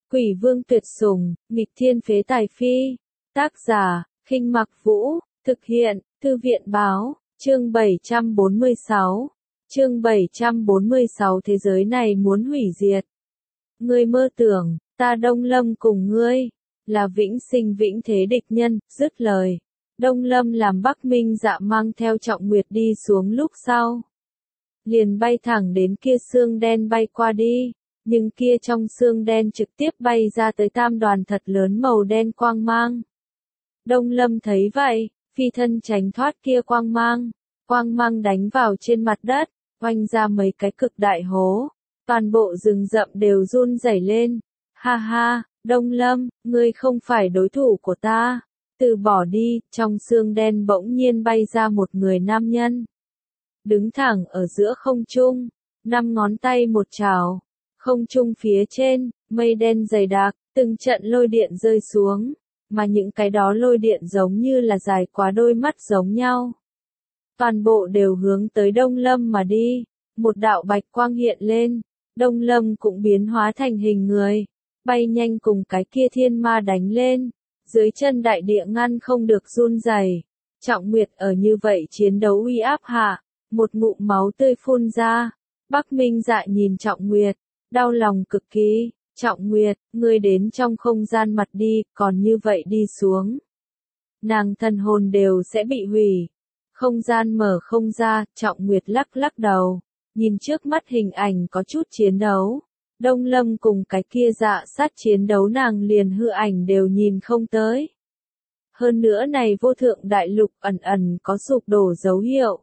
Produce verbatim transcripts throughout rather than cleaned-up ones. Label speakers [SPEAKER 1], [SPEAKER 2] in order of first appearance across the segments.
[SPEAKER 1] Quỷ vương tuyệt sủng, nghịch thiên phế tài phi. Tác giả, Khinh Mặc Vũ, thực hiện, Thư viện báo, chương bảy trăm bốn mươi sáu. Chương bảy trăm bốn mươi sáu Thế giới này muốn hủy diệt. Ngươi mơ tưởng, ta Đông Lâm cùng ngươi, là vĩnh sinh vĩnh thế địch nhân, dứt lời. Đông Lâm làm Bắc Minh Dạ mang theo Trọng Nguyệt đi xuống lúc sau. Liền bay thẳng đến kia xương đen bay qua đi, nhưng kia trong xương đen trực tiếp bay ra tới tam đoàn thật lớn màu đen quang mang. Đông Lâm thấy vậy, phi thân tránh thoát kia quang mang, quang mang đánh vào trên mặt đất, oanh ra mấy cái cực đại hố, toàn bộ rừng rậm đều run rẩy lên. Ha ha, Đông Lâm, ngươi không phải đối thủ của ta, từ bỏ đi. Trong xương đen bỗng nhiên bay ra một người nam nhân, đứng thẳng ở giữa không trung, năm ngón tay một chảo, không trung phía trên, mây đen dày đặc, từng trận lôi điện rơi xuống, mà những cái đó lôi điện giống như là dài quá đôi mắt giống nhau. Toàn bộ đều hướng tới Đông Lâm mà đi, một đạo bạch quang hiện lên, Đông Lâm cũng biến hóa thành hình người, bay nhanh cùng cái kia thiên ma đánh lên, dưới chân đại địa ngăn không được run rẩy. Trọng Nguyệt ở như vậy chiến đấu uy áp hạ, một ngụm máu tươi phun ra. Bắc Minh Dạ nhìn Trọng Nguyệt, đau lòng cực kỳ. Trọng Nguyệt, ngươi đến trong không gian mặt đi, còn như vậy đi xuống, nàng thần hồn đều sẽ bị hủy. Không gian mở không ra. Trọng Nguyệt lắc lắc đầu, nhìn trước mắt hình ảnh có chút chiến đấu. Đông Lâm cùng cái kia Dạ Sát chiến đấu nàng liền hư ảnh đều nhìn không tới. Hơn nữa này vô thượng đại lục ẩn ẩn có sụp đổ dấu hiệu.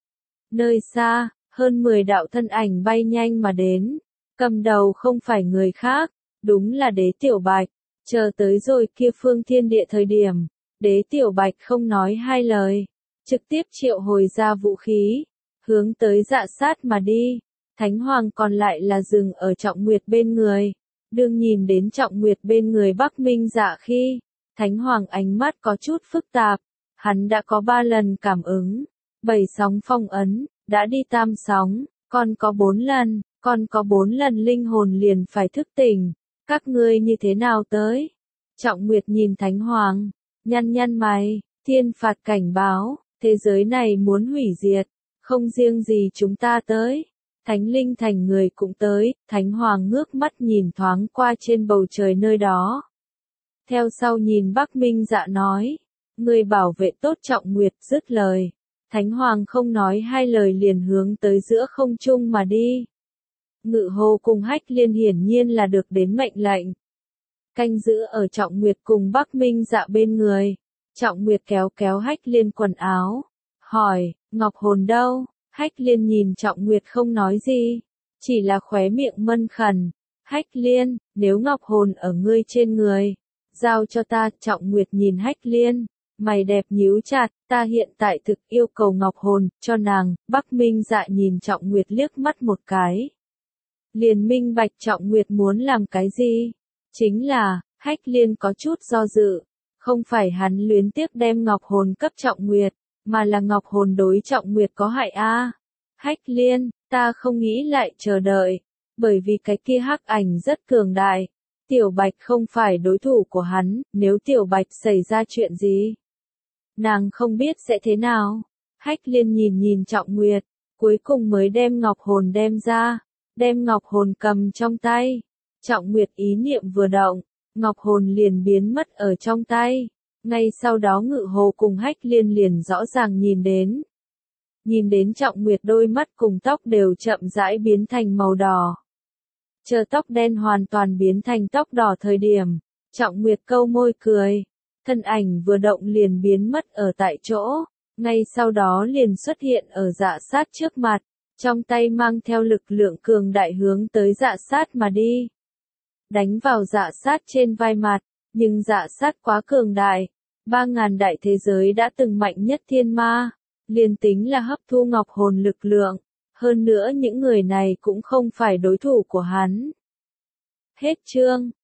[SPEAKER 1] Nơi xa, hơn mười đạo thân ảnh bay nhanh mà đến, cầm đầu không phải người khác, đúng là Đế Tiểu Bạch. Chờ tới rồi kia phương thiên địa thời điểm, Đế Tiểu Bạch không nói hai lời, trực tiếp triệu hồi ra vũ khí, hướng tới Dạ Sát mà đi. Thánh Hoàng còn lại là dừng ở Trọng Nguyệt bên người, đương nhìn đến Trọng Nguyệt bên người Bắc Minh Dạ khi, Thánh Hoàng ánh mắt có chút phức tạp, hắn đã có ba lần cảm ứng, bảy sóng phong ấn, đã đi tam sóng, còn có bốn lần, còn có bốn lần linh hồn liền phải thức tỉnh, các ngươi như thế nào tới? Trọng Nguyệt nhìn Thánh Hoàng, nhăn nhăn mày, thiên phạt cảnh báo, thế giới này muốn hủy diệt, không riêng gì chúng ta tới. Thánh linh thành người cũng tới. Thánh Hoàng ngước mắt nhìn thoáng qua trên bầu trời nơi đó. Theo sau nhìn Bắc Minh Dạ nói, người bảo vệ tốt Trọng Nguyệt. Dứt lời, Thánh Hoàng không nói hai lời liền hướng tới giữa không trung mà đi. Ngự Hồ cùng Hách Liên hiển nhiên là được đến mệnh lệnh, canh giữ ở Trọng Nguyệt cùng Bắc Minh Dạ bên người. Trọng Nguyệt kéo kéo Hách Liên quần áo, hỏi, Ngọc Hồn đâu? Hách Liên nhìn Trọng Nguyệt không nói gì, chỉ là khóe miệng mân khẩn. Hách Liên, nếu Ngọc Hồn ở ngươi trên người, giao cho ta. Trọng Nguyệt nhìn Hách Liên, mày đẹp nhíu chặt, ta hiện tại thực yêu cầu Ngọc Hồn, cho nàng. Bắc Minh Dạ nhìn Trọng Nguyệt liếc mắt một cái, liền minh bạch Trọng Nguyệt muốn làm cái gì. Chính là, Hách Liên có chút do dự, không phải hắn luyến tiếc đem Ngọc Hồn cấp Trọng Nguyệt, mà là Ngọc Hồn đối Trọng Nguyệt có hại a. À. Hách Liên, ta không nghĩ lại chờ đợi, bởi vì cái kia hắc ảnh rất cường đại. Tiểu Bạch không phải đối thủ của hắn, nếu Tiểu Bạch xảy ra chuyện gì, nàng không biết sẽ thế nào. Hách Liên nhìn nhìn Trọng Nguyệt, cuối cùng mới đem Ngọc Hồn đem ra, đem Ngọc Hồn cầm trong tay. Trọng Nguyệt ý niệm vừa động, Ngọc Hồn liền biến mất ở trong tay. Ngay sau đó Ngự Hồ cùng Hách Liên liền rõ ràng nhìn đến. Nhìn đến Trọng Nguyệt đôi mắt cùng tóc đều chậm rãi biến thành màu đỏ. Chờ tóc đen hoàn toàn biến thành tóc đỏ thời điểm, Trọng Nguyệt câu môi cười, thân ảnh vừa động liền biến mất ở tại chỗ, ngay sau đó liền xuất hiện ở Dạ Sát trước mặt, trong tay mang theo lực lượng cường đại hướng tới Dạ Sát mà đi. Đánh vào Dạ Sát trên vai mặt, nhưng Dạ Sát quá cường đại, ba ngàn đại thế giới đã từng mạnh nhất thiên ma, liền tính là hấp thu Ngọc Hồn lực lượng, hơn nữa những người này cũng không phải đối thủ của hắn. Hết chương.